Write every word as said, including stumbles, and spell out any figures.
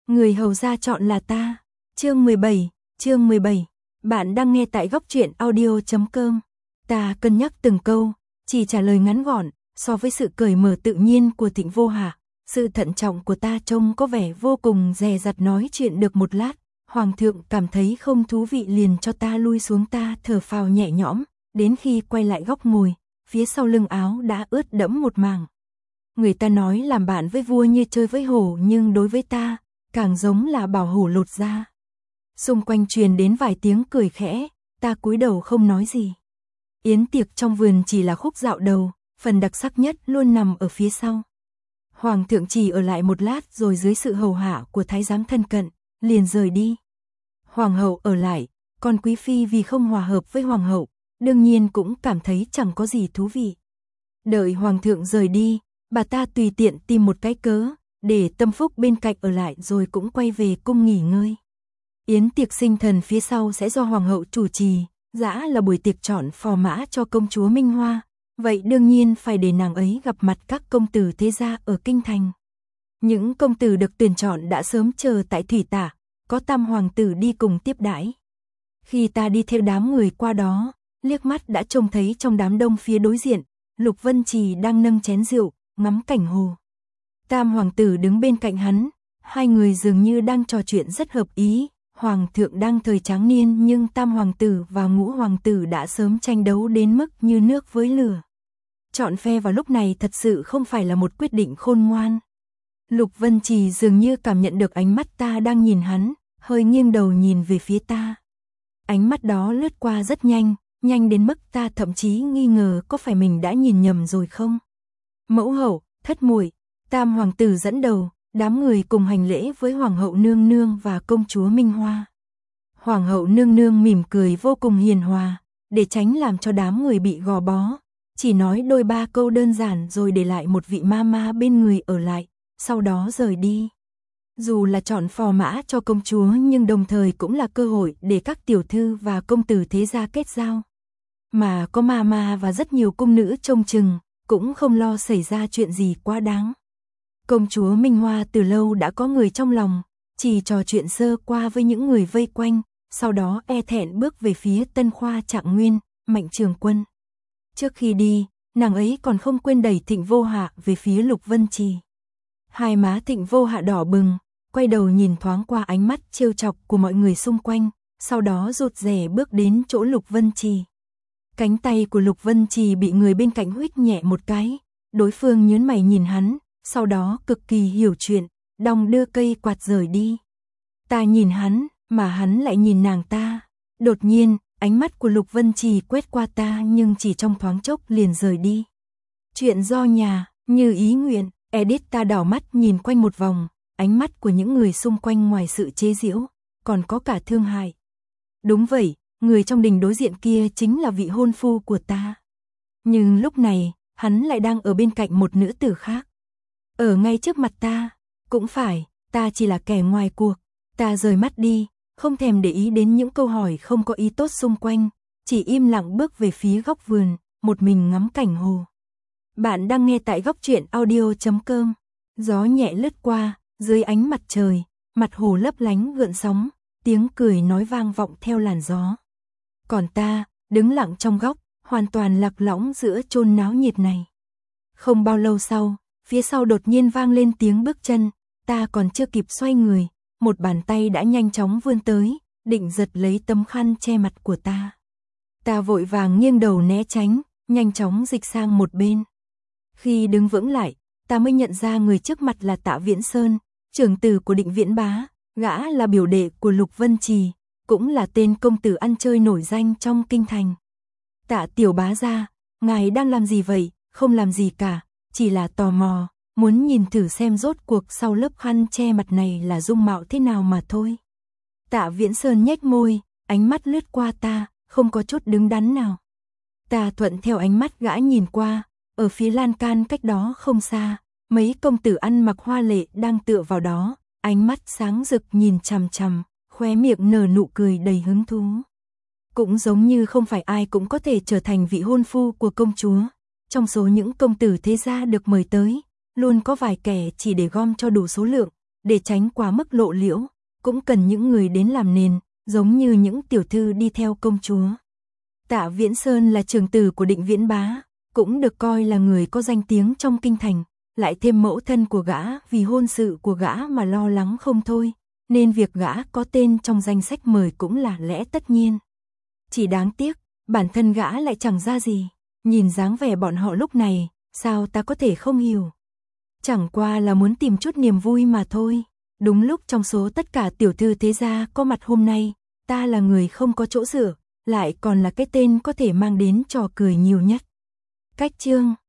Người hầu gia chọn là ta. Chương mười bảy, chương mười bảy. Bạn đang nghe tại góc truyện audio chấm com. Ta cân nhắc từng câu, chỉ trả lời ngắn gọn, so với sự cởi mở tự nhiên của Thịnh Vô Hạ, sự thận trọng của ta trông có vẻ vô cùng dè dặt. Nói chuyện được một lát, Hoàng thượng cảm thấy không thú vị liền cho ta lui xuống. Ta thở phào nhẹ nhõm, đến khi quay lại góc ngồi, phía sau lưng áo đã ướt đẫm một mảng. Người ta nói làm bạn với vua như chơi với hổ, nhưng đối với ta, càng giống là bảo hổ lột da. Xung quanh truyền đến vài tiếng cười khẽ, ta cúi đầu không nói gì. Yến tiệc trong vườn chỉ là khúc dạo đầu, phần đặc sắc nhất luôn nằm ở phía sau. Hoàng thượng chỉ ở lại một lát rồi dưới sự hầu hạ của thái giám thân cận, liền rời đi. Hoàng hậu ở lại, còn quý phi vì không hòa hợp với hoàng hậu, đương nhiên cũng cảm thấy chẳng có gì thú vị. Đợi hoàng thượng rời đi, bà ta tùy tiện tìm một cái cớ, để Tâm Phúc bên cạnh ở lại rồi cũng quay về cung nghỉ ngơi. Yến tiệc sinh thần phía sau sẽ do hoàng hậu chủ trì, dã là buổi tiệc chọn phò mã cho công chúa Minh Hoa, vậy đương nhiên phải để nàng ấy gặp mặt các công tử thế gia ở kinh thành. Những công tử được tuyển chọn đã sớm chờ tại thủy tả, có tam hoàng tử đi cùng tiếp đãi. Khi ta đi theo đám người qua đó, liếc mắt đã trông thấy trong đám đông phía đối diện, Lục Vân Trì đang nâng chén rượu, ngắm cảnh hồ. Tam hoàng tử đứng bên cạnh hắn, hai người dường như đang trò chuyện rất hợp ý. Hoàng thượng đang thời tráng niên nhưng tam hoàng tử và ngũ hoàng tử đã sớm tranh đấu đến mức như nước với lửa. Chọn phe vào lúc này thật sự không phải là một quyết định khôn ngoan. Lục Vân Trì dường như cảm nhận được ánh mắt ta đang nhìn hắn, hơi nghiêng đầu nhìn về phía ta. Ánh mắt đó lướt qua rất nhanh, nhanh đến mức ta thậm chí nghi ngờ có phải mình đã nhìn nhầm rồi không. Mẫu hậu, thất muội, tam hoàng tử dẫn đầu, đám người cùng hành lễ với hoàng hậu nương nương và công chúa Minh Hoa. Hoàng hậu nương nương mỉm cười vô cùng hiền hòa, để tránh làm cho đám người bị gò bó, chỉ nói đôi ba câu đơn giản rồi để lại một vị ma ma bên người ở lại, sau đó rời đi. Dù là chọn phò mã cho công chúa nhưng đồng thời cũng là cơ hội để các tiểu thư và công tử thế gia kết giao. Mà có ma ma và rất nhiều cung nữ trông chừng, cũng không lo xảy ra chuyện gì quá đáng. Công chúa Minh Hoa từ lâu đã có người trong lòng, chỉ trò chuyện sơ qua với những người vây quanh, sau đó e thẹn bước về phía Tân Khoa Trạng Nguyên, Mạnh Trường Quân. Trước khi đi, nàng ấy còn không quên đẩy Thịnh Vô Hạ về phía Lục Vân Trì. Hai má Thịnh Vô Hạ đỏ bừng, quay đầu nhìn thoáng qua ánh mắt trêu chọc của mọi người xung quanh, sau đó rụt rè bước đến chỗ Lục Vân Trì. Cánh tay của Lục Vân Trì bị người bên cạnh huých nhẹ một cái, đối phương nhướng mày nhìn hắn, sau đó cực kỳ hiểu chuyện, đong đưa cây quạt rời đi. Ta nhìn hắn, mà hắn lại nhìn nàng ta. Đột nhiên, ánh mắt của Lục Vân Trì quét qua ta nhưng chỉ trong thoáng chốc liền rời đi. Chuyện do nhà, như ý nguyện, edit. Ta đảo mắt nhìn quanh một vòng, ánh mắt của những người xung quanh ngoài sự chế giễu, còn có cả thương hại. Đúng vậy, người trong đình đối diện kia chính là vị hôn phu của ta. Nhưng lúc này, hắn lại đang ở bên cạnh một nữ tử khác. Ở ngay trước mặt ta, cũng phải, ta chỉ là kẻ ngoài cuộc. Ta rời mắt đi, không thèm để ý đến những câu hỏi không có ý tốt xung quanh, chỉ im lặng bước về phía góc vườn, một mình ngắm cảnh hồ. Bạn đang nghe tại góc truyện audio chấm com. Gió nhẹ lướt qua, dưới ánh mặt trời, mặt hồ lấp lánh gợn sóng, tiếng cười nói vang vọng theo làn gió. Còn ta, đứng lặng trong góc, hoàn toàn lạc lõng giữa chốn náo nhiệt này. Không bao lâu sau, phía sau đột nhiên vang lên tiếng bước chân, ta còn chưa kịp xoay người, một bàn tay đã nhanh chóng vươn tới, định giật lấy tấm khăn che mặt của ta. Ta vội vàng nghiêng đầu né tránh, nhanh chóng dịch sang một bên. Khi đứng vững lại, ta mới nhận ra người trước mặt là Tạ Viễn Sơn, trưởng tử của Định Viễn Bá, gã là biểu đệ của Lục Vân Trì, cũng là tên công tử ăn chơi nổi danh trong kinh thành. Tạ tiểu bá gia, ngài đang làm gì vậy? Không làm gì cả, chỉ là tò mò, muốn nhìn thử xem rốt cuộc sau lớp khăn che mặt này là dung mạo thế nào mà thôi. Tạ Viễn Sơn nhếch môi, ánh mắt lướt qua ta, không có chút đứng đắn nào. Ta thuận theo ánh mắt gã nhìn qua, ở phía lan can cách đó không xa, mấy công tử ăn mặc hoa lệ đang tựa vào đó, ánh mắt sáng rực nhìn chằm chằm, khóe miệng nở nụ cười đầy hứng thú. Cũng giống như không phải ai cũng có thể trở thành vị hôn phu của công chúa. Trong số những công tử thế gia được mời tới, luôn có vài kẻ chỉ để gom cho đủ số lượng, để tránh quá mức lộ liễu, cũng cần những người đến làm nền, giống như những tiểu thư đi theo công chúa. Tạ Viễn Sơn là trưởng tử của Định Viễn Bá, cũng được coi là người có danh tiếng trong kinh thành, lại thêm mẫu thân của gã vì hôn sự của gã mà lo lắng không thôi, nên việc gã có tên trong danh sách mời cũng là lẽ tất nhiên. Chỉ đáng tiếc, bản thân gã lại chẳng ra gì, nhìn dáng vẻ bọn họ lúc này, sao ta có thể không hiểu. Chẳng qua là muốn tìm chút niềm vui mà thôi. Đúng lúc trong số tất cả tiểu thư thế gia có mặt hôm nay, ta là người không có chỗ dựa, lại còn là cái tên có thể mang đến trò cười nhiều nhất. Cách chương